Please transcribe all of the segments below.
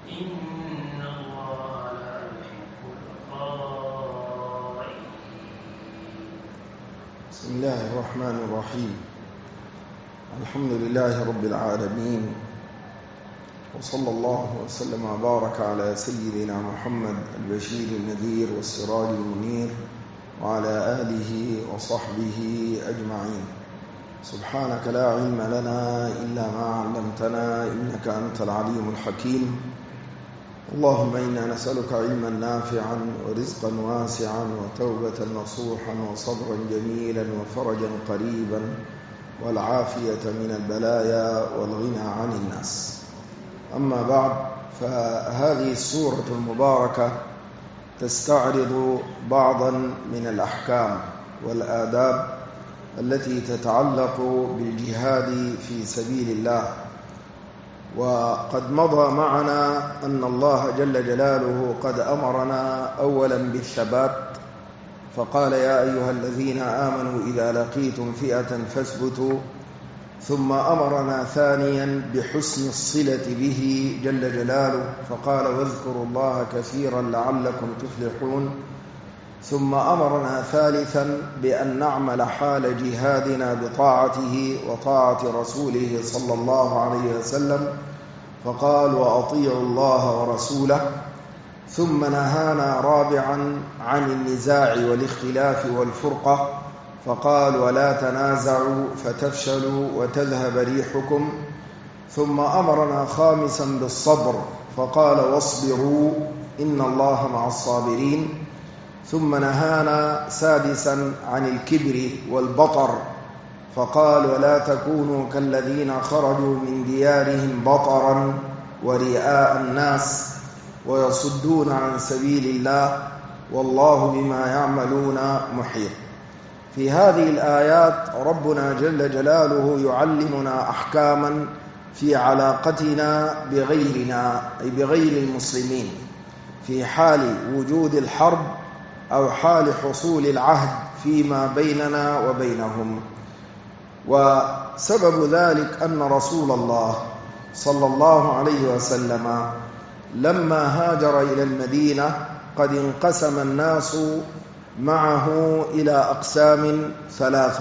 إن الله لا يحب الخائنين. بسم الله الرحمن الرحيم. الحمد لله رب العالمين، وصلى الله وسلم وبارك على سيدنا محمد البشير النذير والسراج المنير وعلى آله وصحبه أجمعين. سبحانك لا علم لنا إلا ما علمتنا إنك أنت العليم الحكيم. اللهم إنا نسألك علما نافعا ورزقا واسعا وتوبة نصوحا وصبرا جميلا وفرجا قريبا والعافية من البلايا والغنى عن الناس. أما بعد، فهذه السورة المباركة تستعرض بعضا من الأحكام والآداب التي تتعلق بالجهاد في سبيل الله. وقد مضى معنا أن الله جل جلاله قد أمرنا أولا بالثبات، فقال يا أيها الذين آمنوا إذا لقيتم فئة فاثبتوا، ثم أمرنا ثانيا بحسن الصلة به جل جلاله، فقال واذكروا الله كثيرا لعلكم تفلحون. ثم أمرنا ثالثا بأن نعمل حال جهادنا بطاعته وطاعة رسوله صلى الله عليه وسلم، فقال وأطيعوا الله ورسوله. ثم نهانا رابعا عن النزاع والاختلاف والفرقة، فقال ولا تنازعوا فتفشلوا وتذهب ريحكم. ثم أمرنا خامسا بالصبر، فقال واصبروا إن الله مع الصابرين. ثم نهانا سادسا عن الكبر والبطر، فقال ولا تكونوا كالذين خرجوا من ديارهم بطرا ورئاء الناس ويصدون عن سبيل الله والله بما يعملون محيط. في هذه الآيات ربنا جل جلاله يعلمنا أحكاما في علاقتنا بغيرنا، أي بغير المسلمين، في حال وجود الحرب أو حال حصول العهد فيما بيننا وبينهم. وسبب ذلك أن رسول الله صلى الله عليه وسلم لما هاجر إلى المدينة قد انقسم الناس معه إلى أقسام ثلاثة.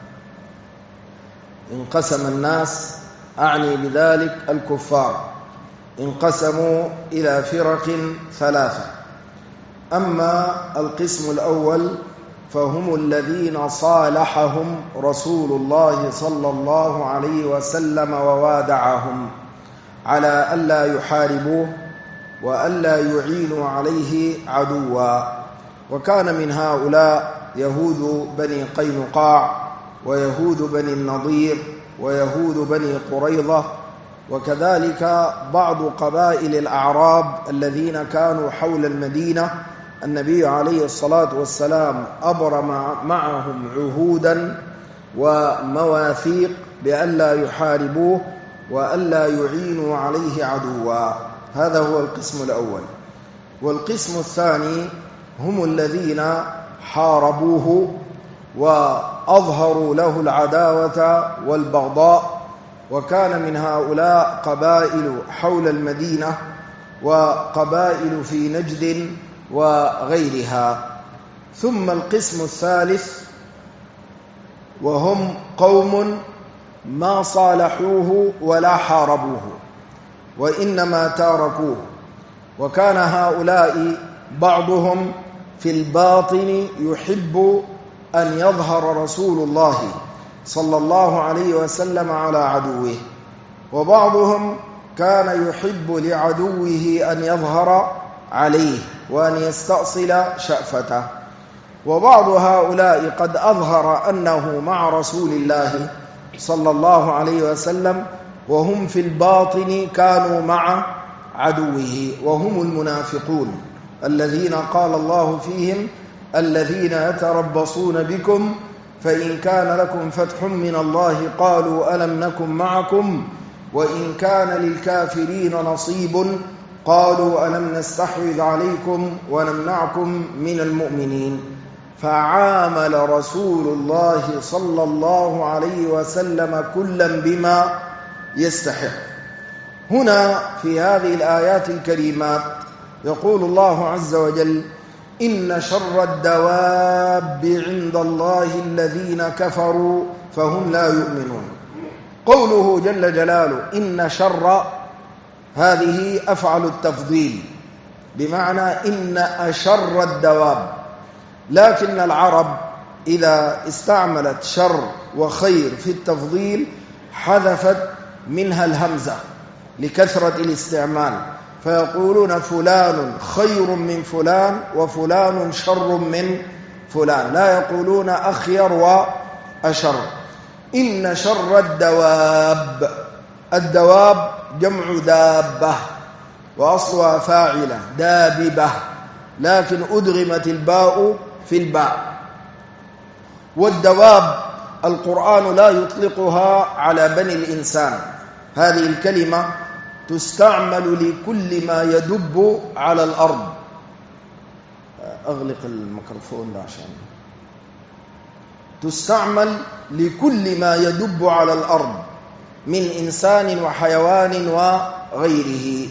انقسم الناس، أعني بذلك الكفار، انقسموا إلى فرق ثلاثة. أما القسم الأول فهم الذين صالحهم رسول الله صلى الله عليه وسلم ووادعهم على ألا يحاربوه وألا يعينوا عليه عدوا. وكان من هؤلاء يهود بني قينقاع ويهود بني النضير ويهود بني قريظة، وكذلك بعض قبائل الأعراب الذين كانوا حول المدينة. النبي عليه الصلاة والسلام أبرم معهم عهودا ومواثيق بألا يحاربوه وألا يعينوا عليه عدوا. هذا هو القسم الأول. والقسم الثاني هم الذين حاربوه وأظهروا له العداوة والبغضاء، وكان من هؤلاء قبائل حول المدينة وقبائل في نجد وغيرها. ثم القسم الثالث وهم قوم ما صالحوه ولا حاربوه وإنما تاركوه. وكان هؤلاء بعضهم في الباطن يحب أن يظهر رسول الله صلى الله عليه وسلم على عدوه، وبعضهم كان يحب لعدوه أن يظهر عليه وأن يستأصل شأفته. وبعض هؤلاء قد أظهر أنه مع رسول الله صلى الله عليه وسلم وهم في الباطن كانوا مع عدوه، وهم المنافقون الذين قال الله فيهم الذين يتربصون بكم فإن كان لكم فتح من الله قالوا ألم نكن معكم وإن كان للكافرين نصيب قالوا ألم نستحوذ عليكم ونمنعكم من المؤمنين. فعامل رسول الله صلى الله عليه وسلم كلا بما يستحق. هنا في هذه الآيات الكريمات يقول الله عز وجل: إن شر الدواب عند الله الذين كفروا فهم لا يؤمنون. قوله جل جلاله إن شر، هذه أفعل التفضيل، بمعنى إن أشر الدواب. لكن العرب إذا استعملت شر وخير في التفضيل حذفت منها الهمزة لكثرة الاستعمال، فيقولون فلان خير من فلان وفلان شر من فلان، لا يقولون أخير وأشر. إن شر الدواب، الدواب جمع دابة وأصلها فاعلة داببة، لكن أدغمت الباء في الباء. والدواب القرآن لا يطلقها على بني الإنسان، هذه الكلمة تستعمل لكل ما يدب على الأرض. أغلق الميكروفون ده عشان تستعمل لكل ما يدب على الأرض من إنسان وحيوان وغيره،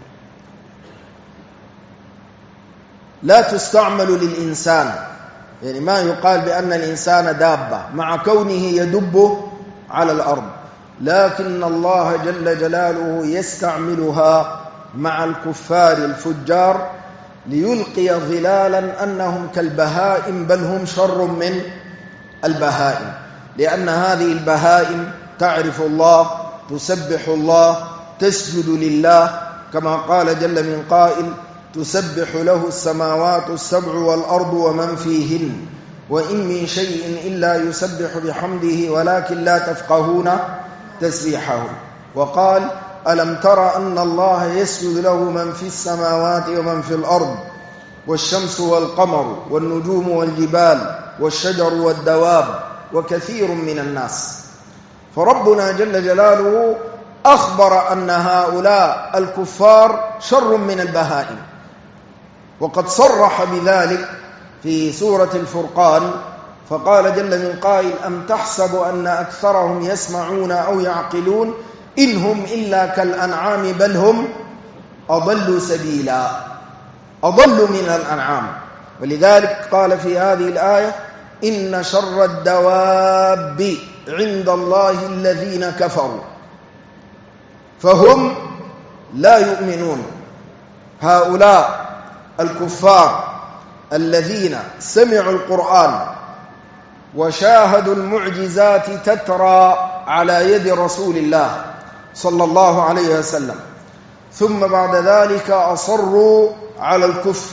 لا تستعمل للإنسان، يعني ما يقال بأن الإنسان دابة مع كونه يدب على الأرض، لكن الله جل جلاله يستعملها مع الكفار الفجار ليلقي ظلالا أنهم كالبهائم بل هم شر من البهائم، لأن هذه البهائم تعرف الله، تسبح الله، تسجد لله، كما قال جل من قائل: تسبح له السماوات السبع والأرض ومن فيهن وإن من شيء إلا يسبح بحمده ولكن لا تفقهون تسبيحه. وقال: ألم تر أن الله يسجد له من في السماوات ومن في الأرض والشمس والقمر والنجوم والجبال والشجر والدواب وكثير من الناس. فربنا جل جلاله أخبر أن هؤلاء الكفار شر من البهائم، وقد صرح بذلك في سورة الفرقان، فقال جل من قائل: أم تحسب أن أكثرهم يسمعون أو يعقلون إن هم إلا كالأنعام بل هم أضل سبيلا، أضل من الأنعام. ولذلك قال في هذه الآية: إن شر الدواب عند الله الذين كفروا فهم لا يؤمنون. هؤلاء الكفار الذين سمعوا القرآن وشاهدوا المعجزات تترى على يد رسول الله صلى الله عليه وسلم، ثم بعد ذلك أصروا على الكفر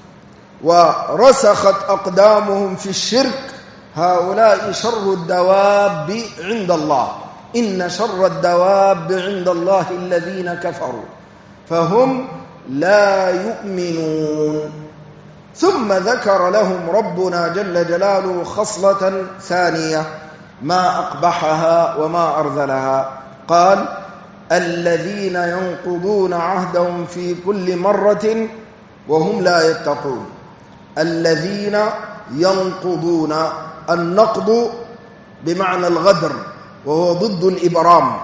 ورسخت أقدامهم في الشرك، هؤلاء شر الدواب عند الله. إن شر الدواب عند الله الذين كفروا فهم لا يؤمنون. ثم ذكر لهم ربنا جل جلاله خصلة ثانية ما أقبحها وما أرذلها، قال: الذين ينقضون عهدهم في كل مرة وهم لا يتقون. الذين ينقضون، النقض بمعنى الغدر وهو ضد الإبرام.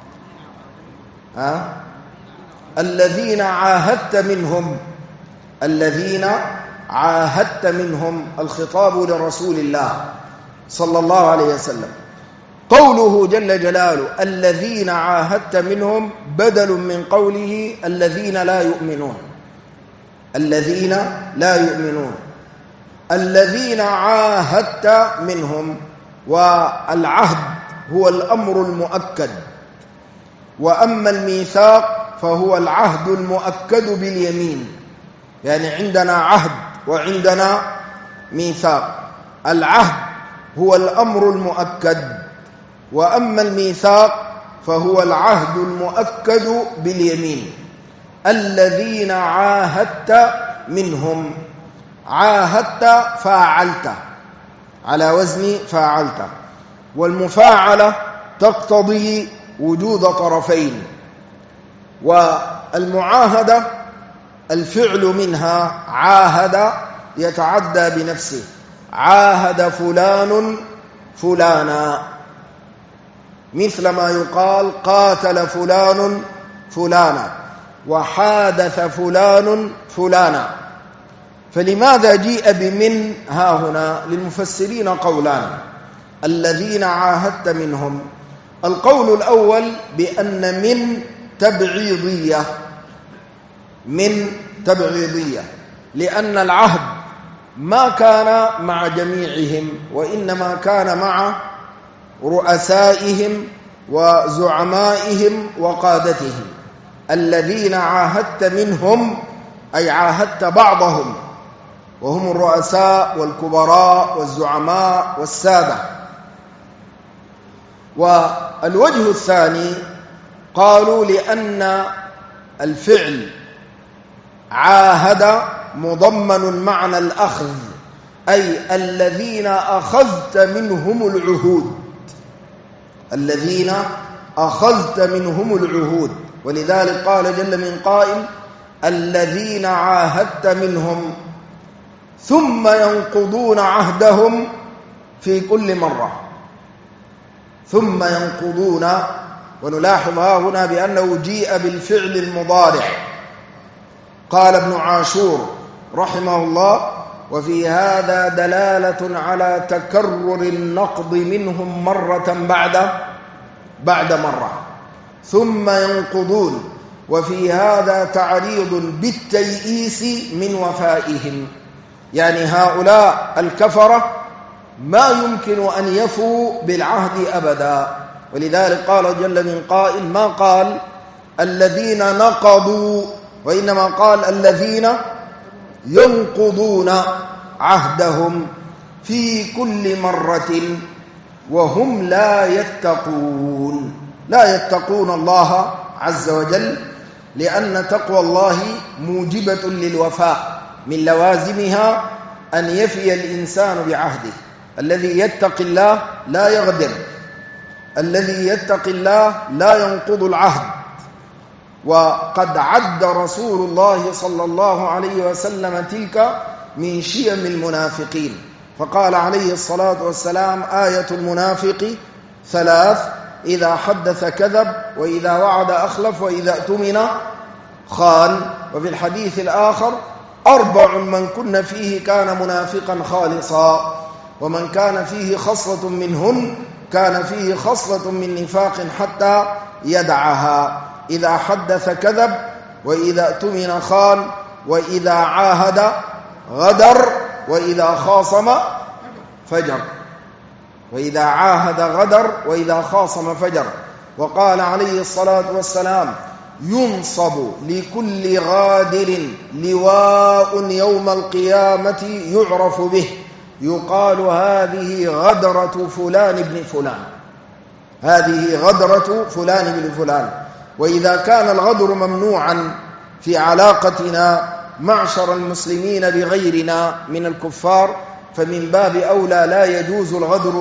الذين عاهدت منهم، الذين عاهدت منهم، الخطاب لرسول الله صلى الله عليه وسلم. قوله جل جلاله الذين عاهدت منهم بدل من قوله الذين لا يؤمنون. الذين لا يؤمنون، الذين عاهدت منهم، والعهد هو الأمر المؤكد، وأما الميثاق فهو العهد المؤكد باليمين، يعني عندنا عهد وعندنا ميثاق. العهد هو الأمر المؤكد، وأما الميثاق فهو العهد المؤكد باليمين. الذين عاهدت منهم، عاهدت فاعلت على وزن فاعلت، والمفاعلة تقتضي وجود طرفين، والمعاهدة الفعل منها عاهد يتعدى بنفسه، عاهد فلان فلانا، مثل ما يقال قاتل فلان فلانا وحادث فلان فلانا. فلماذا جيء بمن ها هنا؟ للمفسرين قولان: الذين عاهدت منهم. القول الأول بأن من تبعيضية، من تبعيضية، لأن العهد ما كان مع جميعهم، وإنما كان مع رؤسائهم وزعمائهم وقادتهم. الذين عاهدت منهم أي عاهدت بعضهم، وهم الرؤساء والكبراء والزعماء والسادة. والوجه الثاني قالوا لأن الفعل عاهد مضمن معنى الأخذ، أي الذين أخذت منهم العهود، الذين أخذت منهم العهود. ولذلك قال جل من قائل: الذين عاهدت منهم ثم ينقضون عهدهم في كل مرة. ثم ينقضون، ونلاحظ هنا بأنه جيء بالفعل المضارع. قال ابن عاشور رحمه الله: وفي هذا دلالة على تكرر النقض منهم مرة بعد مرة. ثم ينقضون، وفي هذا تعريض بالتيئيس من وفائهم، يعني هؤلاء الكفرة ما يمكن أن يفوا بالعهد أبدا. ولذلك قال جل من قائل: ما قال الذين نقضوا، وإنما قال الذين ينقضون عهدهم في كل مرة وهم لا يتقون. لا يتقون الله عز وجل، لأن تقوى الله موجبة للوفاء، من لوازمها أن يفي الإنسان بعهده. الذي يتقي الله لا يغدر، الذي يتقي الله لا ينقض العهد. وقد عد رسول الله صلى الله عليه وسلم تلك من شيم المنافقين، فقال عليه الصلاة والسلام: آية المنافق ثلاث: إذا حدث كذب، وإذا وعد أخلف، وإذا اؤتمن خان. وفي الحديث الآخر: أربع من كن فيه كان منافقا خالصا، ومن كان فيه خصلة منهن كان فيه خصلة من نفاق حتى يدعها: إذا حدث كذب، وإذا اؤتمن خان، وإذا عاهد غدر، وإذا خاصم فجر. وإذا عاهد غدر، وإذا خاصم فجر. وقال عليه الصلاة والسلام: ينصب لكل غادر لواء يوم القيامة يعرف به، يقال: هذه غدرة فلان بن فلان، هذه غدرة فلان بن فلان. وإذا كان الغدر ممنوعا في علاقتنا معشر المسلمين بغيرنا من الكفار، فمن باب أولى لا يجوز الغدر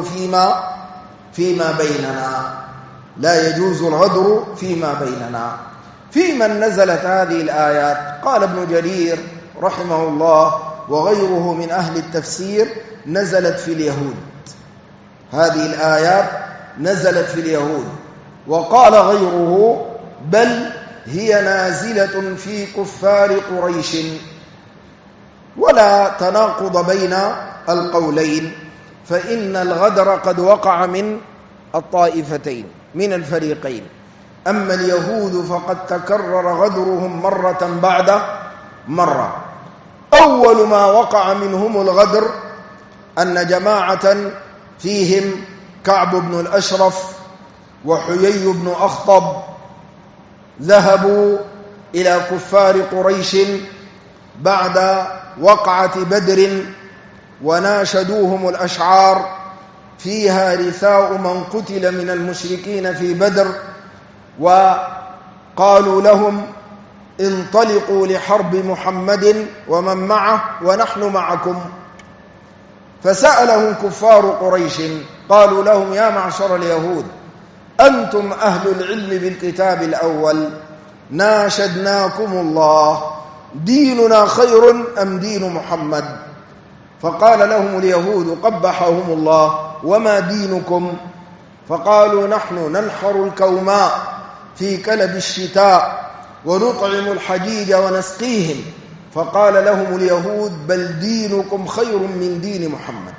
فيما بيننا، لا يجوز الغدر فيما بيننا. في من نزلت هذه الآيات؟ قال ابن جرير رحمه الله وغيره من أهل التفسير: نزلت في اليهود. هذه الآيات نزلت في اليهود. وقال غيره: بل هي نازلة في كفار قريش. ولا تناقض بين القولين، فإن الغدر قد وقع من الطائفتين، من الفريقين. أما اليهود فقد تكرر غدرهم مرة بعد مرة. أول ما وقع منهم الغدر أن جماعة فيهم كعب بن الأشرف وحيي بن أخطب ذهبوا إلى كفار قريش بعد وقعة بدر، وناشدوهم الأشعار فيها رثاء من قتل من المشركين في بدر، وقالوا لهم: انطلقوا لحرب محمد ومن معه ونحن معكم. فسألهم كفار قريش قالوا لهم: يا معشر اليهود، أنتم أهل العلم بالكتاب الأول، ناشدناكم الله، ديننا خير أم دين محمد؟ فقال لهم اليهود قبحهم الله: وما دينكم؟ فقالوا: نحن ننحر الكوماء في كلب الشتاء ونطعم الحجيج ونسقيهم، فقال لهم اليهود: بل دينكم خير من دين محمد.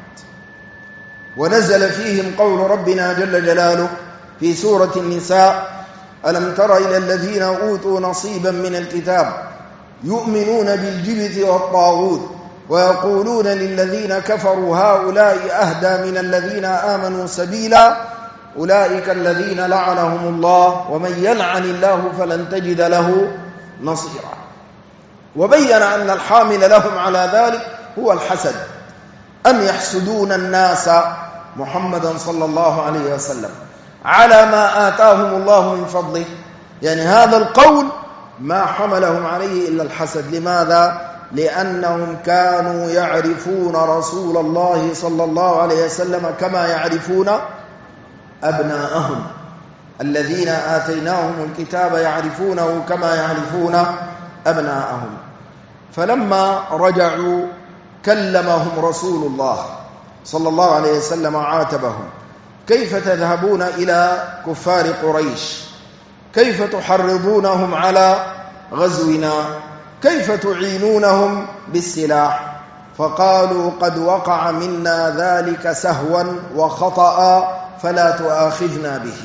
ونزل فيهم قول ربنا جل جلاله في سورة النساء: ألم تر إلى الذين أوتوا نصيبا من الكتاب يؤمنون بالجبت والطاغوت ويقولون للذين كفروا هؤلاء أهدى من الذين آمنوا سبيلا أولئك الذين لعنهم الله ومن يلعن الله فلن تجد له نصيرا. وبين أن الحامل لهم على ذلك هو الحسد، أم يحسدون الناس محمدا صلى الله عليه وسلم على ما آتاهم الله من فضله. يعني هذا القول ما حملهم عليه إلا الحسد. لماذا؟ لأنهم كانوا يعرفون رسول الله صلى الله عليه وسلم كما يعرفون أبناءهم، الذين آتيناهم الكتاب يعرفونه كما يعرفون أبناءهم. فلما رجعوا كلمهم رسول الله صلى الله عليه وسلم وعاتبهم: كيف تذهبون إلى كفار قريش؟ كيف تحرضونهم على غزونا؟ كيف تعينونهم بالسلاح؟ فقالوا: قد وقع منا ذلك سهوا وخطأ فلا تؤاخذنا به.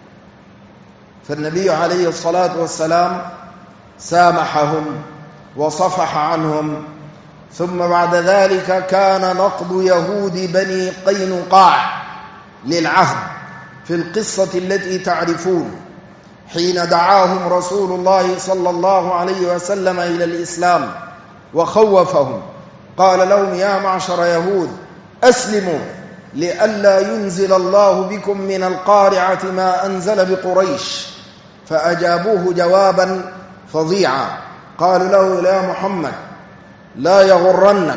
فالنبي عليه الصلاة والسلام سامحهم وصفح عنهم. ثم بعد ذلك كان نقض يهود بني قينقاع للعهد في القصة التي تعرفون، حين دعاهم رسول الله صلى الله عليه وسلم إلى الإسلام وخوفهم، قال لهم: يا معشر يهود أسلموا لئلا ينزل الله بكم من القارعة ما أنزل بقريش. فأجابوه جوابا فظيعا، قالوا له: يا محمد لا يغرنك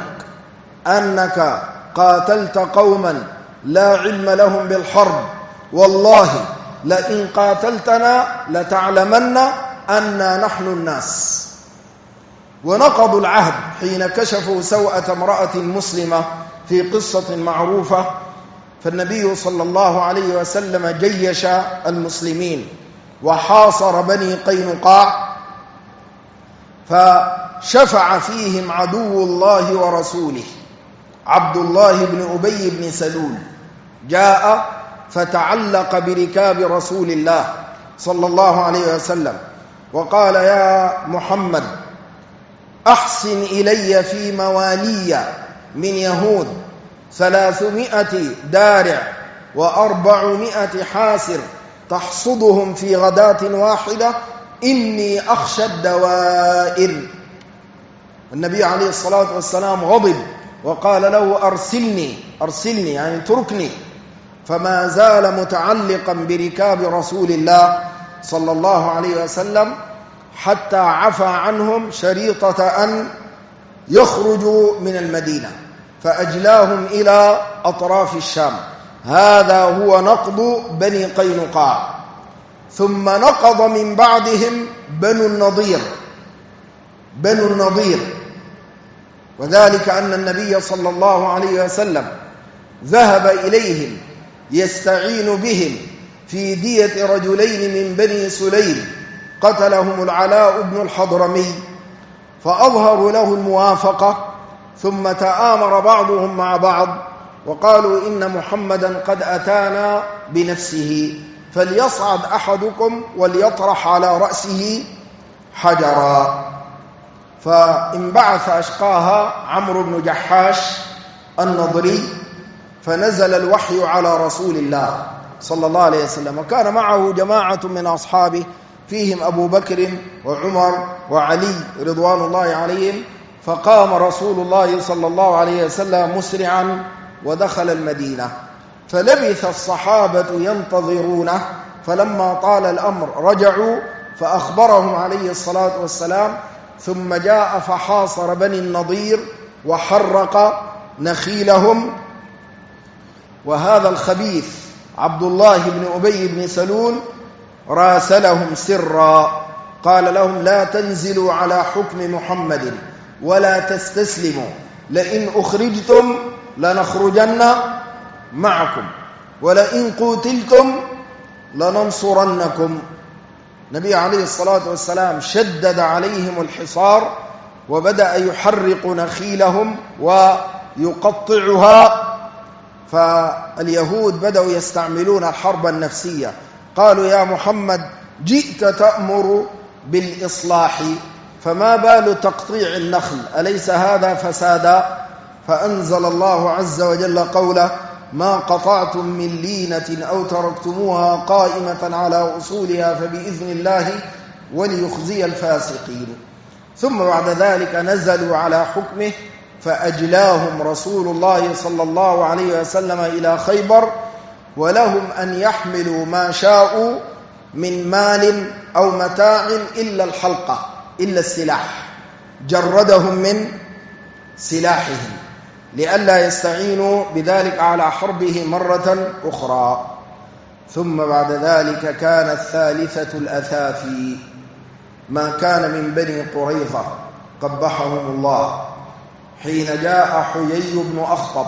أنك قاتلت قوما لا علم لهم بالحرب، والله لئن قاتلتنا لتعلمن أننا نحن الناس. ونقضوا العهد حين كشفوا سوءة امرأة مسلمة في قصة معروفة. فالنبي صلى الله عليه وسلم جيش المسلمين وحاصر بني قينقاع، فشفع فيهم عدو الله ورسوله عبد الله بن أبي بن سلول، جاء فتعلق بركاب رسول الله صلى الله عليه وسلم وقال: يا محمد أحسن إلي في موالي من يهود 300 دارع و400 حاسر تحصدهم في غداة واحدة، إني أخشى الدوائر. النبي عليه الصلاة والسلام غضب وقال له: أرسلني يعني تركني. فما زال متعلقا بركاب رسول الله صلى الله عليه وسلم حتى عفى عنهم شريطة أن يخرجوا من المدينة، فأجلاهم إلى أطراف الشام. هذا هو نقض بني قينقاع. ثم نقض من بعدهم بنو النضير، وذلك أن النبي صلى الله عليه وسلم ذهب إليهم يستعين بهم في دية رجلين من بني سليم قتلهم العلاء بن الحضرمي، فأظهروا له الموافقة، ثم تآمر بعضهم مع بعض وقالوا: إن محمدا قد أتانا بنفسه، فليصعد أحدكم وليطرح على رأسه حجرا. فانبعث أشقاها عمرو بن جحاش النضري، فنزل الوحي على رسول الله صلى الله عليه وسلم، وكان معه جماعة من أصحابه فيهم أبو بكر وعمر وعلي رضوان الله عليهم. فقام رسول الله صلى الله عليه وسلم مسرعا ودخل المدينة، فلبث الصحابة ينتظرونه، فلما طال الأمر رجعوا فأخبرهم عليه الصلاة والسلام، ثم جاء فحاصر بني النضير وحرق نخيلهم. وهذا الخبيث عبد الله بن أبي بن سلول راسلهم سرا، قال لهم: لا تنزلوا على حكم محمد ولا تستسلموا، لئن أخرجتم لنخرجن معكم ولئن قتلتم لننصرنكم. النبي عليه الصلاة والسلام شدد عليهم الحصار وبدأ يحرق نخيلهم ويقطعها، فاليهود بدأوا يستعملون الحرب النفسية. قالوا يا محمد جئت تأمر بالإصلاح فما بال تقطيع النخل، أليس هذا فسادا؟ فأنزل الله عز وجل قوله ما قطعتم من لينة أو تركتموها قائمة على أصولها فبإذن الله وليخزي الفاسقين. ثم بعد ذلك نزلوا على حكمه فأجلاهم رسول الله صلى الله عليه وسلم إلى خيبر، ولهم أن يحملوا ما شاءوا من مال أو متاع إلا الحلقة، إلا السلاح، جردهم من سلاحهم لئلا يستعينوا بذلك على حربه مرة أخرى. ثم بعد ذلك كان الثالثة الأثافي ما كان من بني قريظة قبحهم الله، حين جاء حيي بن أخطب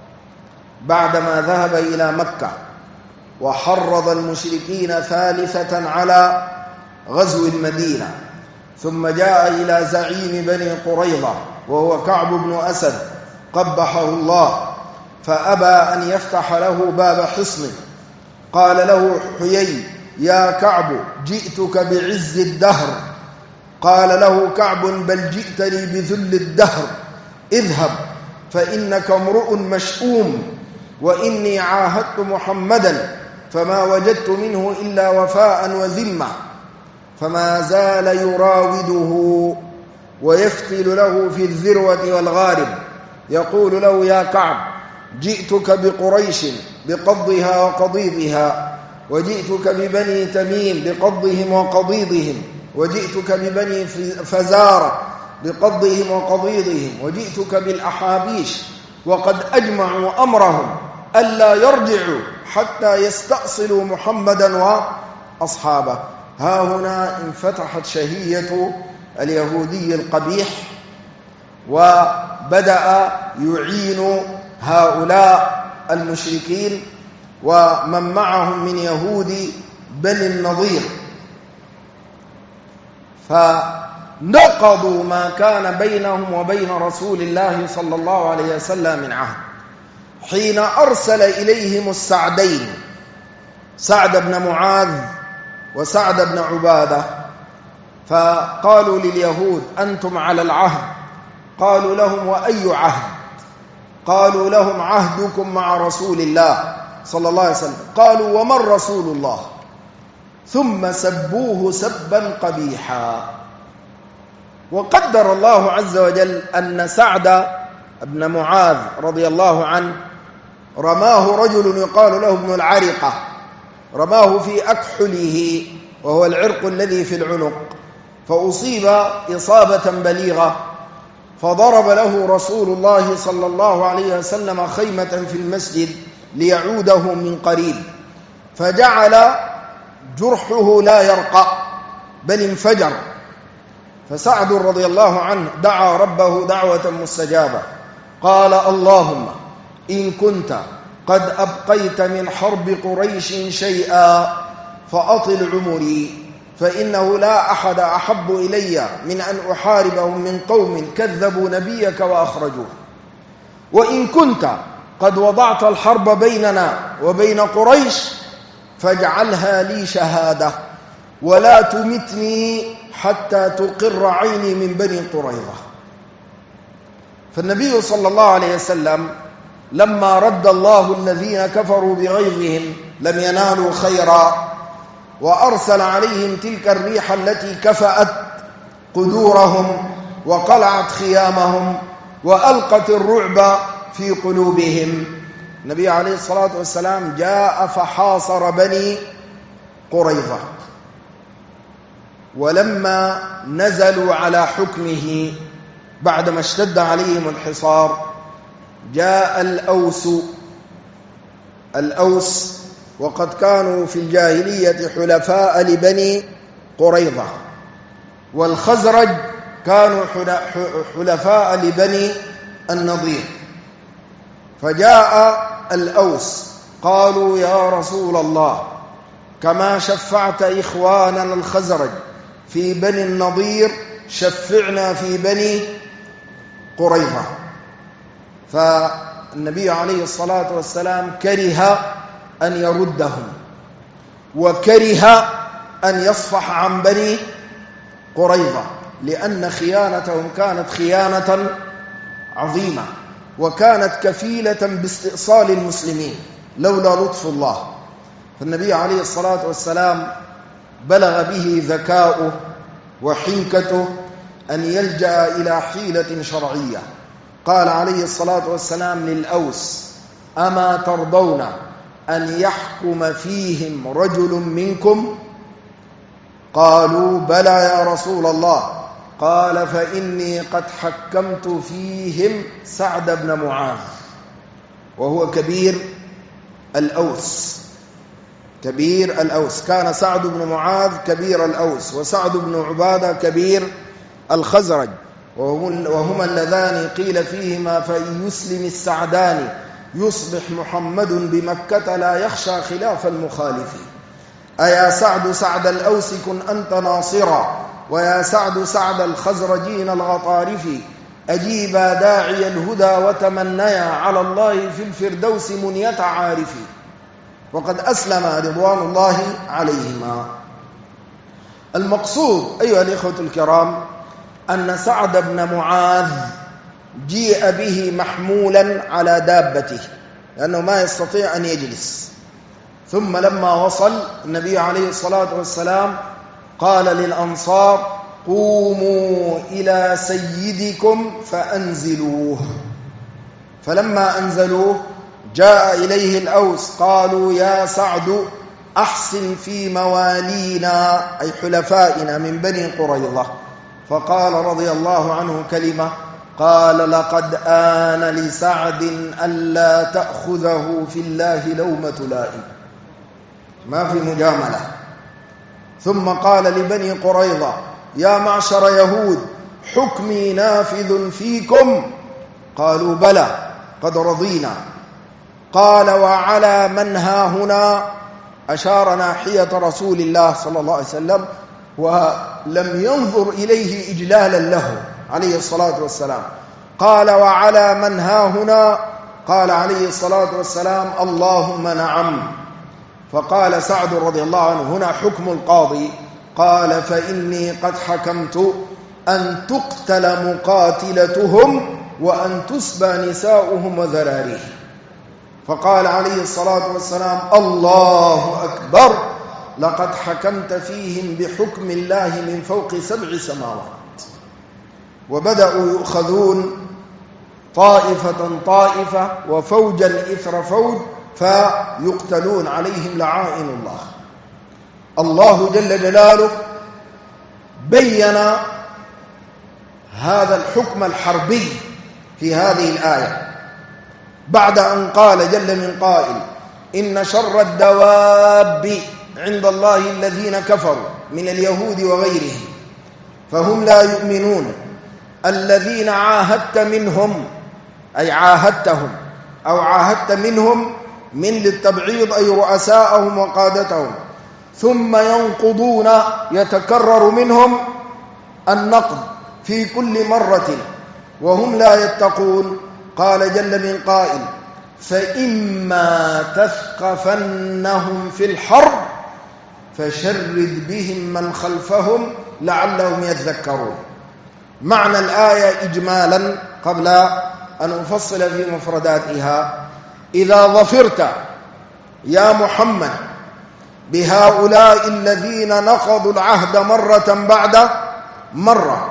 بعدما ذهب إلى مكة وحرض المشركين ثالثة على غزو المدينة، ثم جاء إلى زعيم بني قريظة وهو كعب بن أسد قبحه الله، فأبى أن يفتح له باب حصنه. قال له حيي يا كعب جئتك بعز الدهر. قال له كعب بل جئتني بذل الدهر، اذهب فإنك امرؤ مشؤوم، وإني عاهدت محمدا فما وجدت منه إلا وفاء وذمة. فما زال يراوده ويفتل له في الذروة والغارب، يقول له يا كعب جئتك بقريش بقضها وقضيضها، وجئتك ببني تميم بقضهم وقضيضهم، وجئتك ببني فزارة بقضهم وقضيضهم، وجئتك بالأحابيش وقد أجمعوا أمرهم ألا يرجعوا حتى يستأصلوا محمدا وأصحابه. ها هنا انفتحت شهية اليهودي القبيح، وبدأ يعين هؤلاء المشركين ومن معهم من يهود بني النضير، فنقضوا ما كان بينهم وبين رسول الله صلى الله عليه وسلم من عهد، حين أرسل إليهم السعدين، سعد بن معاذ وسعد بن عبادة، فقالوا لليهود أنتم على العهد. قالوا لهم وأي عهد؟ قالوا لهم عهدكم مع رسول الله صلى الله عليه وسلم. قالوا ومن رسول الله؟ ثم سبوه سبا قبيحا. وقدر الله عز وجل أن سعد بن معاذ رضي الله عنه رماه رجل يقال له ابن العرقة، رماه في أكحله وهو العرق الذي في العنق، فأصيب إصابة بليغة، فضرب له رسول الله صلى الله عليه وسلم خيمة في المسجد ليعوده من قريب، فجعل جرحه لا يرقى بل انفجر. فسعد رضي الله عنه دعا ربه دعوة مستجابة، قال اللهم إن كنت قد أبقيت من حرب قريش شيئا فأطل عمري، فإنه لا أحد أحب إلي من أن أحاربهم من قوم كذبوا نبيك وأخرجوه، وإن كنت قد وضعت الحرب بيننا وبين قريش فاجعلها لي شهادة ولا تمتني حتى تقر عيني من بني قريظة. فالنبي صلى الله عليه وسلم لما رد الله الذين كفروا بغيظهم لم ينالوا خيرا، وأرسل عليهم تلك الريح التي كفأت قدورهم وقلعت خيامهم وألقت الرعب في قلوبهم. النبي عليه الصلاة والسلام جاء فحاصر بني قريظة، ولما نزلوا على حكمه بعدما اشتد عليهم الحصار جاء الأوس، وقد كانوا في الجاهلية حلفاء لبني قريظة، والخزرج كانوا حلفاء لبني النضير. فجاء الأوس قالوا يا رسول الله كما شفعت إخواننا الخزرج في بني النضير شفعنا في بني قريظة. فالنبي عليه الصلاة والسلام كره أن يردهم، وكره أن يصفح عن بني قريظة، لأن خيانتهم كانت خيانة عظيمة، وكانت كفيلة باستئصال المسلمين لولا لطف الله. فالنبي عليه الصلاة والسلام بلغ به ذكاؤه وحنكته أن يلجأ إلى حيلة شرعية. قال عليه الصلاة والسلام للأوس: أما ترضون أن يحكم فيهم رجل منكم؟ قالوا: بلى يا رسول الله. قال: فإني قد حكمت فيهم سعد بن معاذ، وهو كبير الأوس. كبير الأوس، كان سعد بن معاذ كبير الأوس، وسعد بن عبادة كبير الخزرج، وهما اللذان قيل فيهما: فإن يسلم السعدان يصبح محمد بمكة لا يخشى خلاف المخالف. أيا سعد سعد الأوس كن أنت ناصرا، ويا سعد سعد الخزرجين الغطارف، أجيبا داعي الهدى وتمنيا على الله في الفردوس منية عارف. وقد أسلم رضوان الله عليهما. المقصود أيها الإخوة الكرام أن سعد بن معاذ جيء به محمولا على دابته، لأنه ما يستطيع أن يجلس. ثم لما وصل النبي عليه الصلاة والسلام قال للأنصار: قوموا إلى سيدكم فأنزلوه. فلما أنزلوه جاء إليه الأوس، قالوا: يا سعد أحسن في موالينا، أي حلفائنا من بني قريظة. فقال رضي الله عنه كلمة، قال: لقد آن لسعد ألا تأخذه في الله لومة لائم. ما في مجاملة. ثم قال لبني قريظة: يا معشر يهود، حكمي نافذ فيكم؟ قالوا: بلى قد رضينا. قال: وعلى من ها هنا؟ أشار ناحية رسول الله صلى الله عليه وسلم، ولم ينظر إليه إجلالا له عليه الصلاة والسلام. قال: وعلى من ها هنا؟ قال عليه الصلاة والسلام: اللهم نعم. فقال سعد رضي الله عنه: هنا حكم القاضي. قال: فإني قد حكمت أن تقتل مقاتلتهم وأن تسبى نساؤهم وذراريهم. فقال عليه الصلاة والسلام: الله أكبر، لقد حكمت فيهم بحكم الله من فوق 7 سماوات. وبدأوا يؤخذون طائفة طائفة وفوجا إثر فوج، فيقتلون عليهم لعائن الله. الله جل جلاله بين هذا الحكم الحربي في هذه الآية بعد أن قال جل من قائل: إن شر الدواب عند الله الذين كفروا من اليهود وغيرهم فهم لا يؤمنون الذين عاهدت منهم، أي عاهدتهم أو عاهدت منهم، من للتبعيض أي رؤساءهم وقادتهم، ثم ينقضون، يتكرر منهم النقض في كل مرة وهم لا يتقون. قال جل من قائل: فإما تثقفنهم في الحرب فشرد بهم من خلفهم لعلهم يذكرون. معنى الآية إجمالا قبل أن أفصل في مفرداتها: إذا ظفرت يا محمد بهؤلاء الذين نقضوا العهد مرة بعد مرة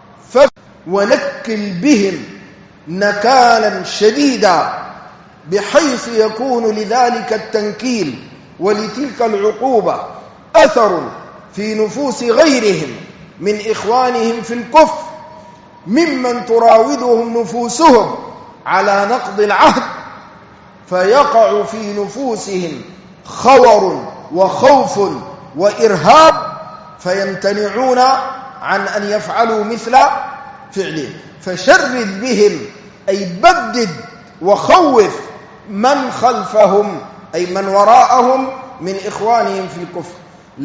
ونكل بهم نكالا شديدا، بحيث يكون لذلك التنكيل ولتلك العقوبة أثر في نفوس غيرهم من إخوانهم في الكفر ممن تراودهم نفوسهم على نقض العهد، فيقع في نفوسهم خور وخوف وإرهاب، فيمتنعون عن أن يفعلوا مثل فعله. فشرد بهم أي بدد وخوف من خلفهم، أي من وراءهم، من إخوانهم في الكفر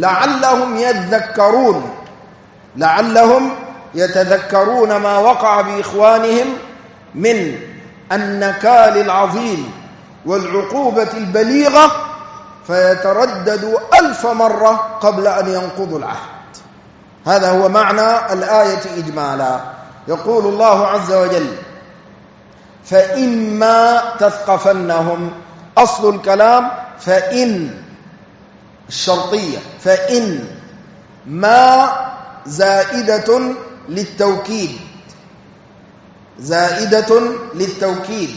لعلهم يتذكرون ما وقع بإخوانهم من النكال العظيم والعقوبة البليغة، فيترددوا 1000 مرة قبل أن ينقضوا العهد. هذا هو معنى الآية إجمالا. يقول الله عز وجل: فإما تثقفنهم. أصل الكلام فإن الشرطية، فإن ما زائدة للتوكيد،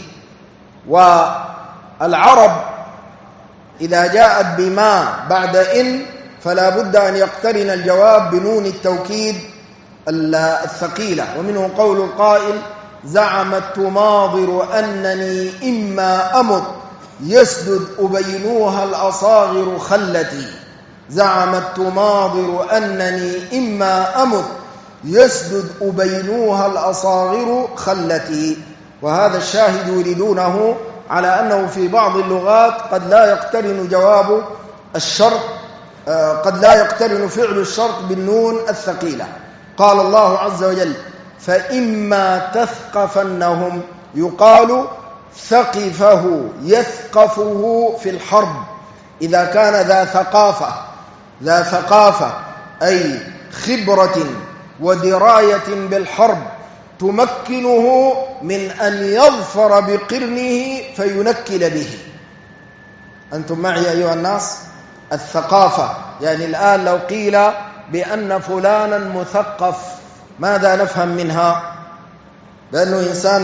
والعرب إذا جاءت بما بعد إن فلا بد أن يقترن الجواب بنون التوكيد الثقيلة. ومنه قول القائل: زعمت تماضر أنني إما أمت يسدد أبينوها الأصاغر خلتي. زعمت تماضر أنني إما أمت يسدد أبينوها الأصاغر خلتي. وهذا الشاهد يريدونه على أنه في بعض اللغات قد لا يقترن جواب الشرط، قد لا يقترن فعل الشرط بالنون الثقيلة. قال الله عز وجل: فإما تثقفنهم. يقال ثقفه يثقفه في الحرب إذا كان ذا ثقافة أي خبرة ودراية بالحرب تمكنه من أن يظفر بقرنه فينكل به. أنتم معي أيها الناس؟ الثقافة يعني الآن لو قيل بأن فلانا مثقف ماذا نفهم منها؟ بأنه إنسان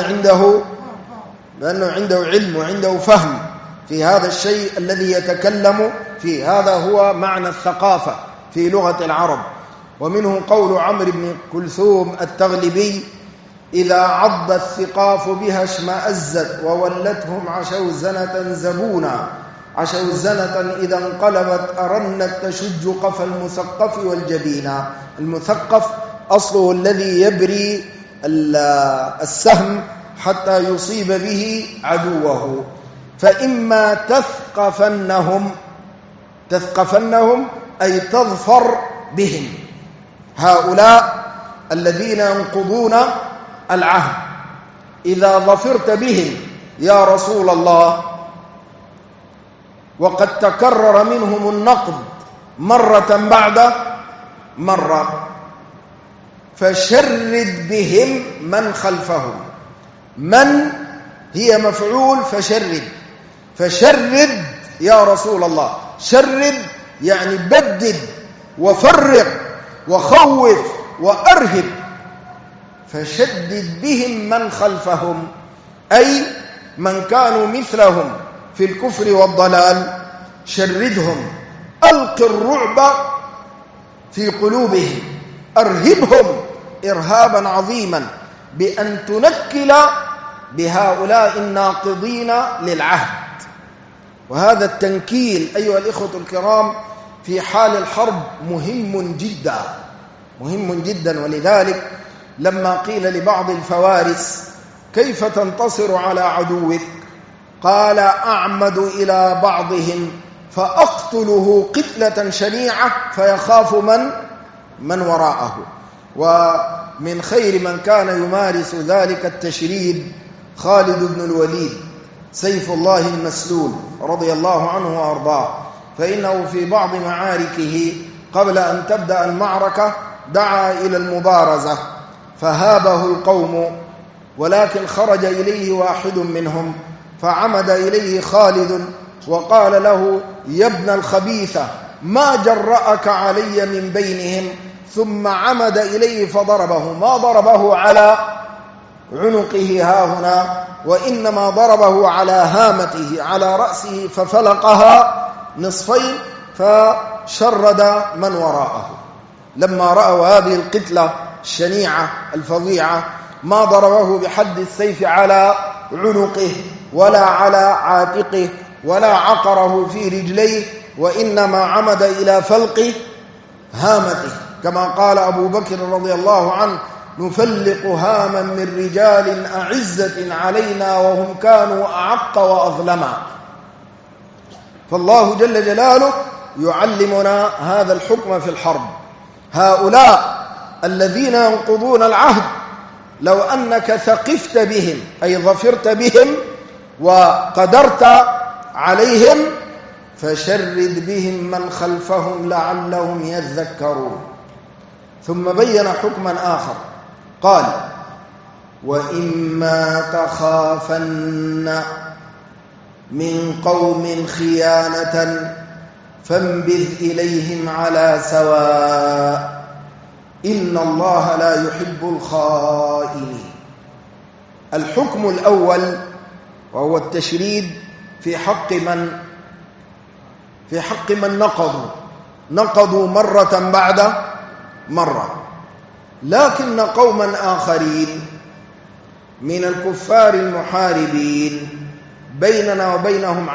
عنده علم وعنده فهم في هذا الشيء الذي يتكلم فيه. هذا هو معنى الثقافة في لغة العرب. ومنه قول عمرو بن كلثوم التغلبي: إذا عض الثقاف بها اشمأزت وولتهم عشوا زنة زبونا. عشوا زنة إذا انقلبت أرنت تشج قفا المثقف والجبينا. المثقف أصله الذي يبري السهم حتى يصيب به عدوه. فإما تثقفنهم أي تظفر بهم، هؤلاء الذين ينقضون العهد. إذا ظفرت بهم يا رسول الله وقد تكرر منهم النقض مرة بعد مرة، فشرد بهم من خلفهم. من هي مفعول فشرد يا رسول الله. شرد يعني بدد وفرق وخوف وأرهب. فشدد بهم من خلفهم أي من كانوا مثلهم في الكفر والضلال. شردهم، ألق الرعب في قلوبهم، أرهبهم إرهابا عظيما بأن تنكل بهؤلاء الناقضين للعهد. وهذا التنكيل أيها الإخوة الكرام في حال الحرب مهم جدا. ولذلك لما قيل لبعض الفوارس: كيف تنتصر على عدوك؟ قال: أعمد إلى بعضهم فأقتله قتلة شنيعة فيخاف من وراءه. ومن خير من كان يمارس ذلك التشريد خالد بن الوليد سيف الله المسلول رضي الله عنه وأرضاه. فإنه في بعض معاركه قبل أن تبدأ المعركة دعا إلى المبارزة فهابه القوم، ولكن خرج إليه واحد منهم فعمد إليه خالد وقال له: يا ابن الخبيثة ما جرأك علي من بينهم؟ ثم عمد إليه فضربه. ما ضربه على عنقه هاهنا، وإنما ضربه على هامته على رأسه ففلقها نصفين فشرد من وراءه. لما رأوا هذه القتلة الشنيعة الفظيعة ما ضربه بحد السيف على عنقه ولا على عاتقه ولا عقره في رجليه، وإنما عمد إلى فلق هامته، كما قال أبو بكر رضي الله عنه: نفلق هاما من رجال أعزة علينا وهم كانوا أعق وأظلما. فالله جل جلاله يعلمنا هذا الحكم في الحرب. هؤلاء الذين ينقضون العهد لو أنك ثقفت بهم أي ظفرت بهم وقدرت عليهم فشرد بهم من خلفهم لعلهم يذكرون. ثم بين حكما آخر قال: وإما تخافن من قوم خيانة فانبذ إليهم على سواء إن الله لا يحب الخائنين. الحكم الأول وهو التشريد في حق من نقضوا مرة بعد مرة، لكن قوما آخرين من الكفار المحاربين بيننا وبينهم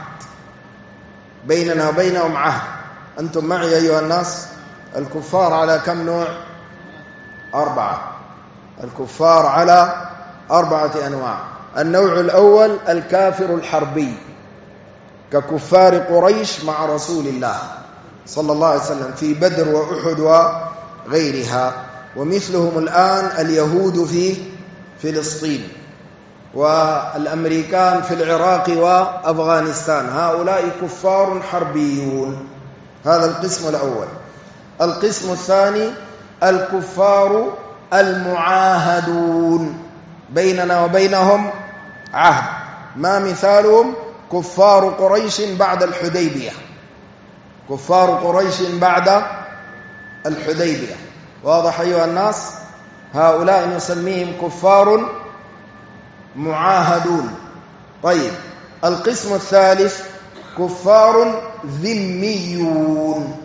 عهد. أنتم معي أيها الناس؟ الكفار على كم نوع؟ 4. الكفار على 4 أنواع. النوع الأول الكافر الحربي ككفار قريش مع رسول الله صلى الله عليه وسلم في بدر وأحد وغيرها، ومثلهم الآن اليهود في فلسطين والأمريكان في العراق وأفغانستان. هؤلاء كفار حربيون. هذا القسم الأول. القسم الثاني الكفار المعاهدون بيننا وبينهم عهد. ما مثالهم؟ كفار قريش بعد الحديبية. كفار قريش بعد الحديبية. واضح أيها الناس؟ هؤلاء نسميهم كفار معاهدون. طيب، القسم الثالث كفار ذميون،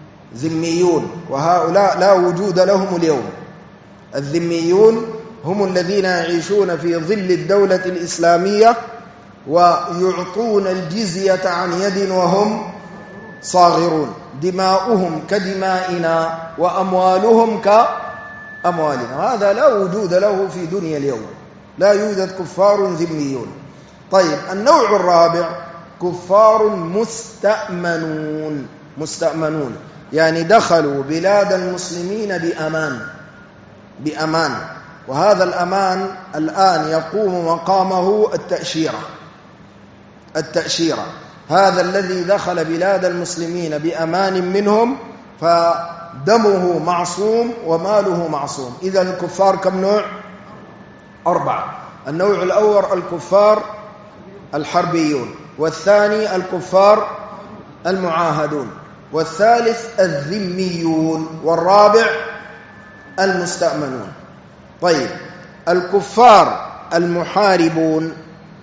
وهؤلاء لا وجود لهم اليوم. الذميون هم الذين يعيشون في ظل الدولة الإسلامية ويعطون الجزية عن يد وهم صاغرون، دماؤهم كدمائنا وأموالهم كأموالنا. هذا لا وجود له في دنيا اليوم، لا يوجد كفار ذميون. طيب، النوع الرابع كفار مستأمنون، يعني دخلوا بلاد المسلمين بأمان، وهذا الأمان الآن يقوم مقامه التأشيرة. هذا الذي دخل بلاد المسلمين بأمان منهم فدمه معصوم وماله معصوم. إذن الكفار كم نوع؟ 4. النوع الأول الكفار الحربيون، والثاني الكفار المعاهدون، والثالث الذميون، والرابع المستأمنون. طيب، الكفار المحاربون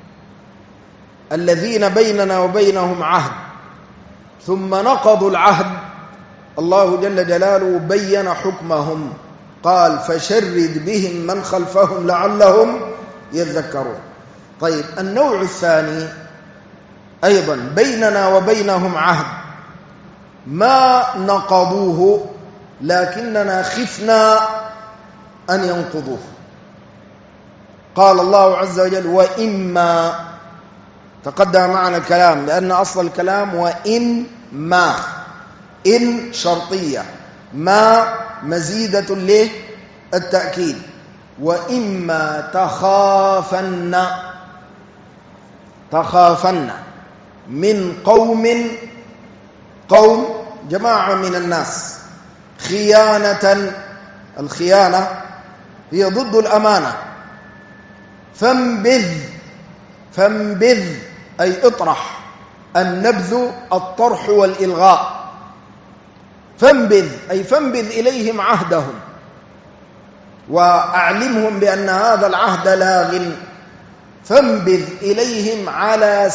الذين بيننا وبينهم عهد ثم نقضوا العهد، الله جل جلاله بين حكمهم قال: فشرد بهم من خلفهم لعلهم يذكرون. طيب، النوع الثاني أيضا بيننا وبينهم عهد ما نقضوه لكننا خفنا أن ينقضوه. قال الله عز وجل: وإما، تقدم معنا الكلام لأن أصل الكلام وإما، إن شرطية، ما مزيدة للتأكيد. وإما تخافن من قوم جماعة من الناس خيانة. الخيانة هي ضد الأمانة. فانبذ أي اطرح. النبذ الطرح والإلغاء. فانبذ أي فانبذ إليهم عهدهم وأعلمهم بأن هذا العهد لاغ. فانبذ إليهم على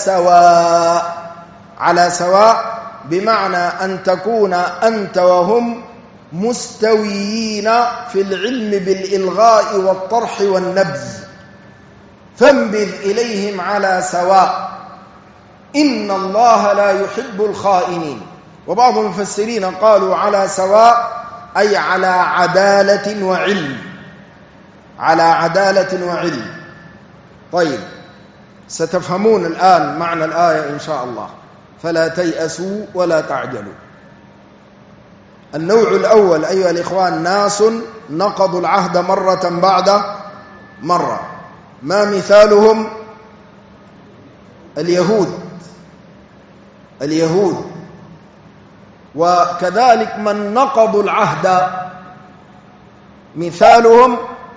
سواء بمعنى أن تكون أنت وهم مستويين في العلم بالإلغاء والطرح والنبذ. فانبذ إليهم على سواء إن الله لا يحب الخائنين. وبعض المفسرين قالوا على سواء أي على عدالة وعلم. طيب، ستفهمون الآن معنى الآية إن شاء الله. فلا تيأسوا ولا تعجلوا. النوع الأول أيها الإخوان ناس نقضوا العهد مرة بعد مرة. ما مثالهم؟ اليهود وكذلك من نقضوا العهد مثالهم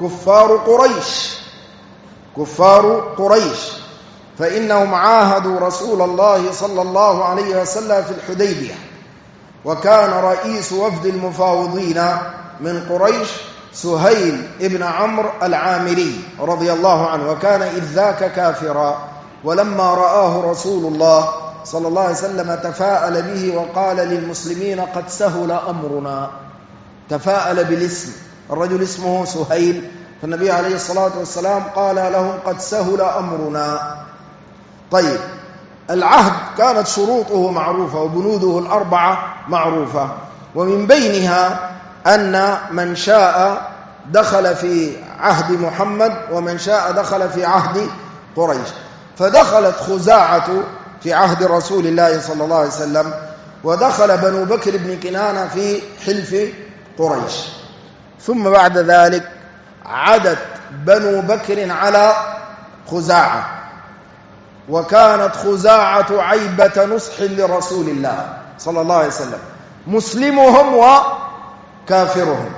كفار قريش فإنهم عاهدوا رسول الله صلى الله عليه وسلم في الحديبية، وكان رئيس وفد المفاوضين من قريش سهيل ابن عمرو العامري رضي الله عنه، وكان إذ ذاك كافرا. ولما رآه رسول الله صلى الله عليه وسلم تفاءل به وقال للمسلمين قد سهل أمرنا. تفاءل بالاسم، الرجل اسمه سهيل، فالنبي عليه الصلاة والسلام قال لهم قد سهل أمرنا. طيب، العهد كانت شروطه معروفة وبنوده الأربعة معروفة، ومن بينها أن من شاء دخل في عهد محمد ومن شاء دخل في عهد قريش. فدخلت خزاعة في عهد رسول الله صلى الله عليه وسلم، ودخل بنو بكر بن كنانة في حلف قريش. ثم بعد ذلك عدت بنو بكر على خزاعة، وكانت خزاعة عيبة نصح لرسول الله صلى الله عليه وسلم، مسلمهم وكافرهم.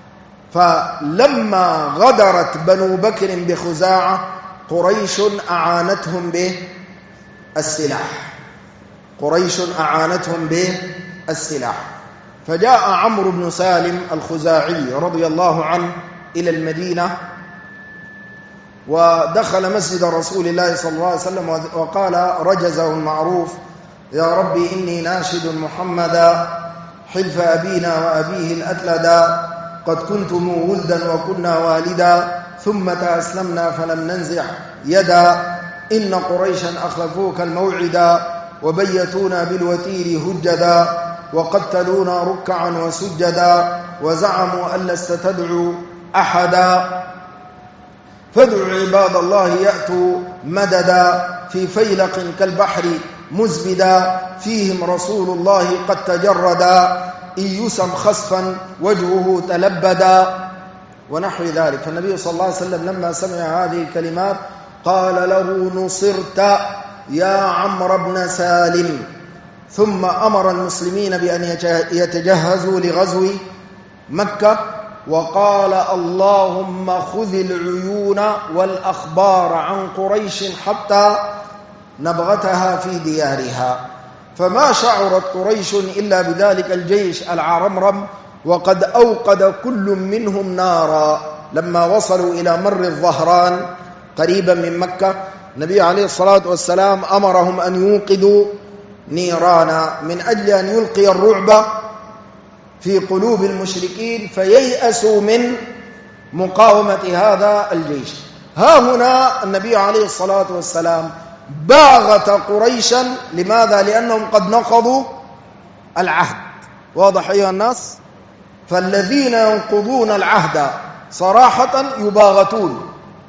فلما غدرت بنو بكر بخزاعة قريش أعانتهم بالسلاح. فجاء عمرو بن سالم الخزاعي رضي الله عنه إلى المدينة، ودخل مسجد رسول الله صلى الله عليه وسلم وقال رجزه المعروف: يا ربي إني ناشد محمدا حلف أبينا وأبيه الأتلدا، قد كنتم ولدا وكنا والدا، ثم تأسلمنا فلم ننزع يدا، إن قريشا أخلفوك الموعدا، وبيتونا بالوتير هجدا، وقتلونا ركعا وسجدا، وزعموا أن لست تدعو أحدا، فادعوا عباد الله يأتوا مددا، في فيلق كالبحر مزبدا، فيهم رسول الله قد تجردا، إن يسم خسفا وجهه تلبدا، ونحو ذلك. فالنبي صلى الله عليه وسلم لما سمع هذه الكلمات قال له: نصرت يا عمرو بن سالم. ثم أمر المسلمين بأن يتجهزوا لغزو مكة، وقال: اللهم خذ العيون والأخبار عن قريش حتى نبغتها في ديارها. فما شعرت قريش إلا بذلك الجيش العرمرم، وقد أوقد كل منهم نارا. لما وصلوا إلى مر الظهران قريبا من مكة، النبي عليه الصلاة والسلام أمرهم أن يوقدوا نيرانا من أجل أن يلقي الرعب في قلوب المشركين فييأسوا من مقاومة هذا الجيش. ها هنا النبي عليه الصلاة والسلام باغت قريشا. لماذا؟ لأنهم قد نقضوا العهد. واضح أيها الناس؟ فالذين ينقضون العهد صراحة يباغتون،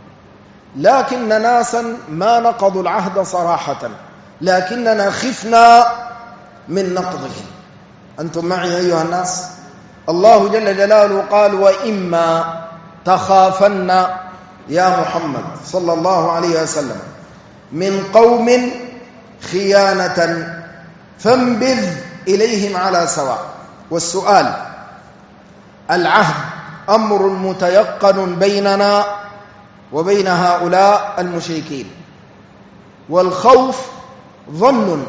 لكن ناسا ما نقضوا العهد صراحة، لكننا خفنا من نقضهم. أنتم معي أيها الناس؟ الله جل جلاله قال: وإما تخافن يا محمد صلى الله عليه وسلم من قوم خيانة فانبذ إليهم على سواء. والسؤال: العهد أمر متيقن بيننا وبين هؤلاء المشركين، والخوف ظن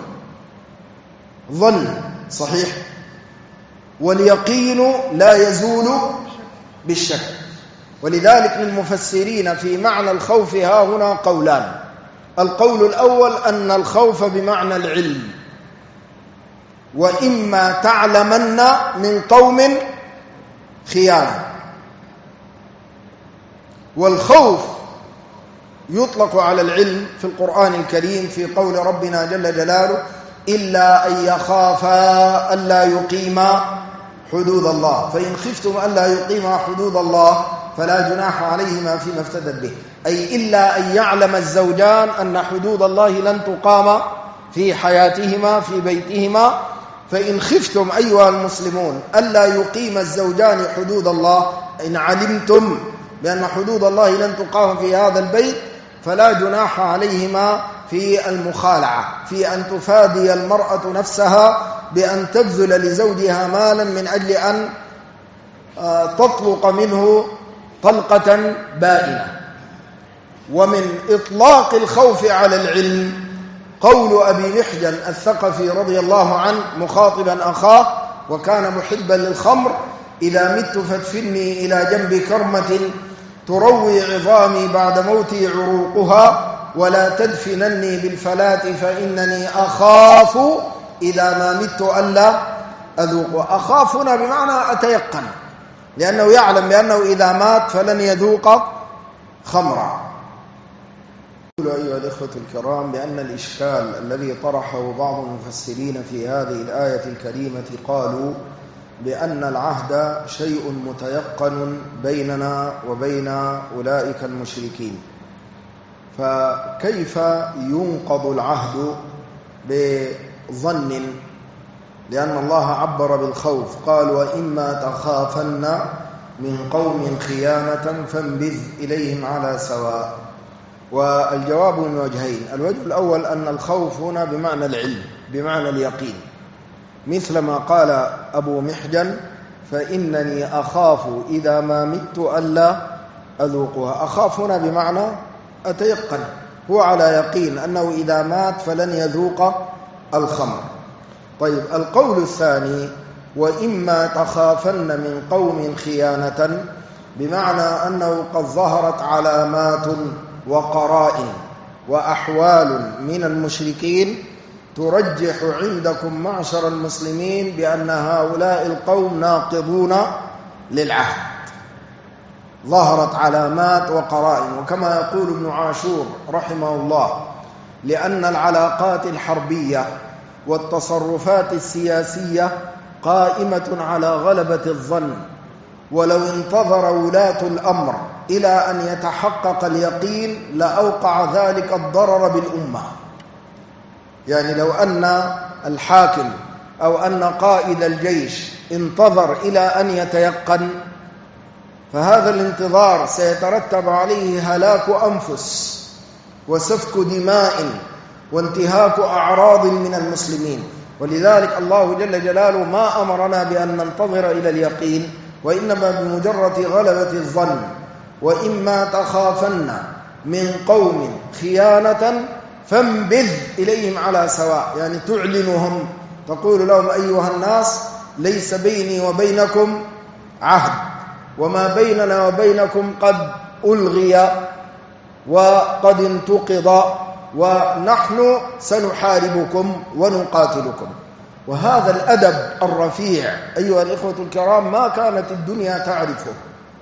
صحيح، واليقين لا يزول بالشك. ولذلك للمفسرين في معنى الخوف ها هنا قولان. القول الأول أن الخوف بمعنى العلم، وإما تعلمن من قوم خيانة. والخوف يطلق على العلم في القرآن الكريم في قول ربنا جل جلاله: إلا أن يخافا ألا يقيما حدود الله، فإن خفتم ألا يقيما حدود الله فلا جناح عليهما فيما افتدت به. أي إلا أن يعلم الزوجان أن حدود الله لن تقام في حياتهما في بيتهما. فإن خفتم أيها المسلمون ألا يقيم الزوجان حدود الله، إن علمتم بأن حدود الله لن تقام في هذا البيت، فلا جناح عليهما في المخالعة، في أن تفادي المرأة نفسها بأن تبذل لزوجها مالا من أجل أن تطلق منه طلقة بائنة. ومن إطلاق الخوف على العلم قول أبي محجن الثقفي رضي الله عنه مخاطبا أخاه وكان محبا للخمر: إذا مت فادفني إلى جنب كرمة تروي عظامي بعد موتي عروقها، ولا تدفنني بالفلاة فإنني أخاف إذا ما مت ألا أذوق. أخافنا بمعنى أتيقن، لأنه يعلم بأنه إذا مات فلن يذوق خمرا. أقول أيها الإخوة الكرام بأن الإشكال الذي طرحه بعض المفسرين في هذه الآية الكريمة قالوا بأن العهد شيء متيقن بيننا وبين أولئك المشركين، فكيف ينقض العهد بظن؟ لأن الله عبر بالخوف، قال: وإما تخافن من قوم خيانة فانبذ إليهم على سواء. والجواب من وجهين: الوجه الأول أن الخوف هنا بمعنى العلم، بمعنى اليقين، مثل ما قال أبو محجن: فإنني أخاف إذا ما مت ألا أذوقها. أخاف هنا بمعنى أتيقن، هو على يقين أنه إذا مات فلن يذوق الخمر. طيب، القول الثاني: وإما تخافن من قوم خيانة، بمعنى أنه قد ظهرت علامات وقرائن وأحوال من المشركين ترجح عندكم معشر المسلمين بأن هؤلاء القوم ناقضون للعهد. ظهرت علامات وقرائن، وكما يقول ابن عاشور رحمه الله: لأن العلاقات الحربية والتصرفات السياسية قائمة على غلبة الظن، ولو انتظر ولاة الأمر إلى أن يتحقق اليقين لأوقع ذلك الضرر بالأمة. يعني لو أن الحاكم أو أن قائد الجيش انتظر إلى أن يتيقن، فهذا الانتظار سيترتب عليه هلاك أنفس وسفك دماء وانتهاك أعراض من المسلمين. ولذلك الله جل جلاله ما أمرنا بأن ننتظر إلى اليقين، وإنما بمجرد غلبة الظن. وإما تخافن من قوم خيانة فانبذ إليهم على سواء، يعني تعلنهم، تقول لهم: أيها الناس، ليس بيني وبينكم عهد، وما بيننا وبينكم قد ألغي وقد انتقض، ونحن سنحاربكم ونقاتلكم. وهذا الأدب الرفيع أيها الإخوة الكرام ما كانت الدنيا تعرفه.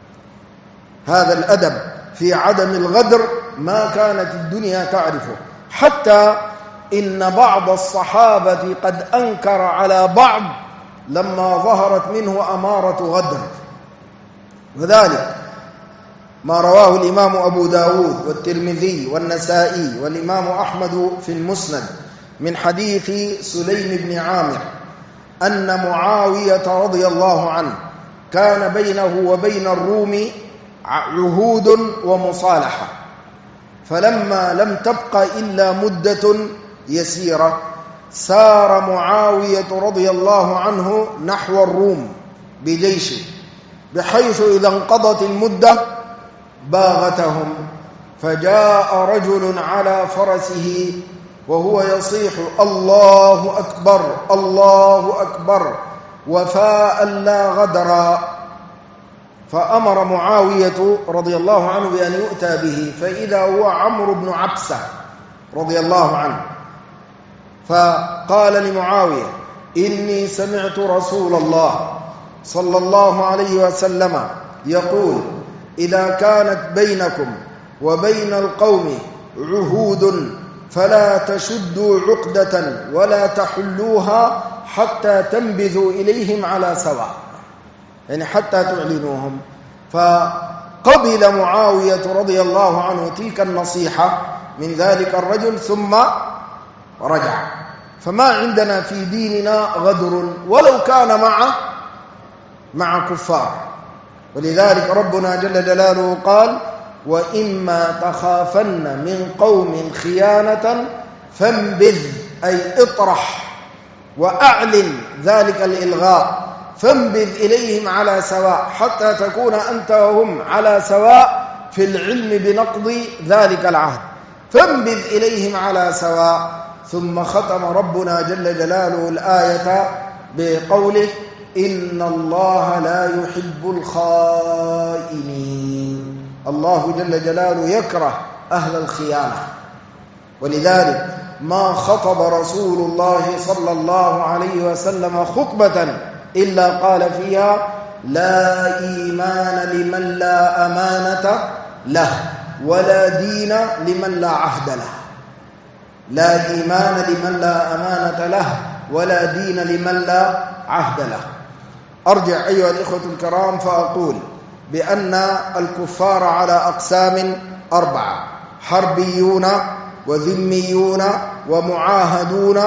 هذا الأدب في عدم الغدر ما كانت الدنيا تعرفه، حتى إن بعض الصحابة قد أنكر على بعض لما ظهرت منه أمارة غدر. وذلك ما رواه الإمام أبو داود والترمذي والنسائي والإمام أحمد في المسند من حديث سليم بن عامر أن معاوية رضي الله عنه كان بينه وبين الروم عهود ومصالحة، فلما لم تبق إلا مدة يسيرة سار معاوية رضي الله عنه نحو الروم بجيشه، بحيث إذا انقضت المدة باغتهم، فجاء رجل على فرسه وهو يصيح: الله أكبر الله أكبر، وفاء لا غدرا. فأمر معاوية رضي الله عنه بأن يؤتى به، فإذا هو عمرو بن عبسة رضي الله عنه، فقال لمعاوية: إني سمعت رسول الله صلى الله عليه وسلم يقول: إذا كانت بينكم وبين القوم عهود فلا تشدوا عقدة ولا تحلوها حتى تنبذوا إليهم على سواء، يعني حتى تعلنوهم. فقبل معاوية رضي الله عنه تلك النصيحة من ذلك الرجل ثم رجع. فما عندنا في ديننا غدر ولو كان مع كفار. ولذلك ربنا جل جلاله قال: وإما تخافن من قوم خيانة فانبذ، أي اطرح وأعلن ذلك الإلغاء، فانبذ إليهم على سواء، حتى تكون أنت وهم على سواء في العلم بنقض ذلك العهد. فانبذ إليهم على سواء. ثم ختم ربنا جل جلاله الآية بقوله: إن الله لا يحب الخائنين. الله جل جلاله يكره أهل الخيانة، ولذلك ما خطب رسول الله صلى الله عليه وسلم خطبة إلا قال فيها: لا إيمان لمن لا أمانة له، ولا دين لمن لا عهد له. لا إيمان لمن لا أمانة له، ولا دين لمن لا عهد له. أرجع أيها الإخوة الكرام فأقول بأن الكفار على أقسام 4: حربيون وذميون ومعاهدون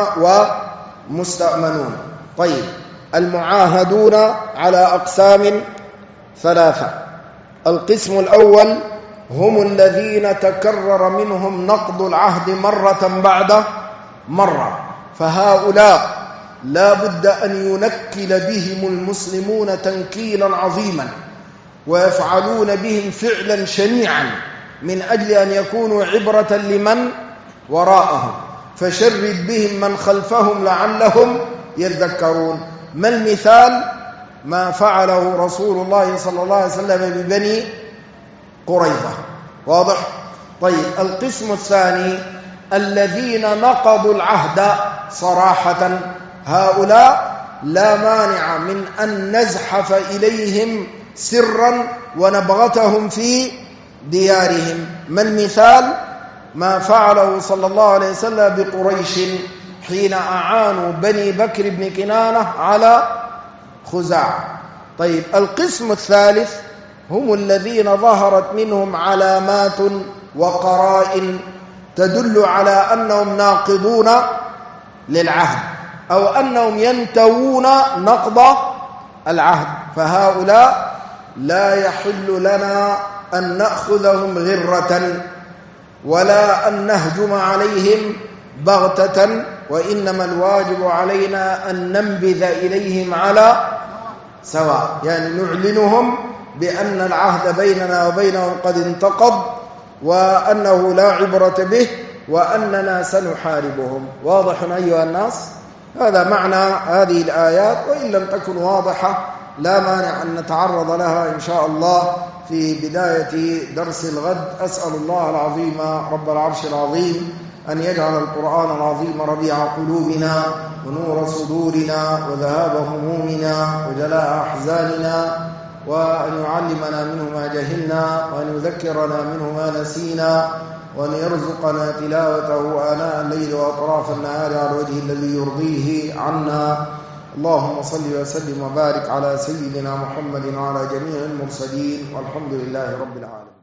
ومستأمنون. طيب، المعاهدون على أقسام 3: القسم الأول هم الذين تكرر منهم نقض العهد مرة بعد مرة، فهؤلاء لا بد أن ينكل بهم المسلمون تنكيلا عظيما، ويفعلون بهم فعلا شنيعا من أجل أن يكونوا عبرة لمن وراءهم، فشرد بهم من خلفهم لعلهم يذكرون. ما المثال؟ ما فعله رسول الله صلى الله عليه وسلم ببني قريظة. واضح؟ طيب، القسم الثاني الذين نقضوا العهد صراحة، هؤلاء لا مانع من أن نزحف إليهم سرا ونبغتهم في ديارهم. ما المثال؟ ما فعله صلى الله عليه وسلم بقريش حين أعانوا بني بكر بن كنانة على خزاعة. طيب، القسم الثالث هم الذين ظهرت منهم علامات وقرائن تدل على أنهم ناقضون للعهد، أو أنهم ينتوون نقض العهد، فهؤلاء لا يحل لنا أن نأخذهم غرة ولا أن نهجم عليهم بغتة، وإنما الواجب علينا أن ننبذ إليهم على سواء، يعني نعلنهم بأن العهد بيننا وبينهم قد انتقض، وأنه لا عبرة به، وأننا سنحاربهم. واضح أيها الناس؟ هذا معنى هذه الآيات، وإن لم تكن واضحة لا مانع أن نتعرض لها إن شاء الله في بداية درس الغد. أسأل الله العظيم رب العرش العظيم أن يجعل القرآن العظيم ربيع قلوبنا ونور صدورنا وذهاب همومنا وجلاء أحزاننا، وأن يعلمنا منه ما جهلنا، وأن يذكرنا منه ما نسينا، وأن يرزقنا تلاوته آناء الليل وأطراف النهار على الوجه الذي يرضيه عنا. اللهم صل وسلم وبارك على سيدنا محمد وعلى جميع المرسلين، والحمد لله رب العالمين.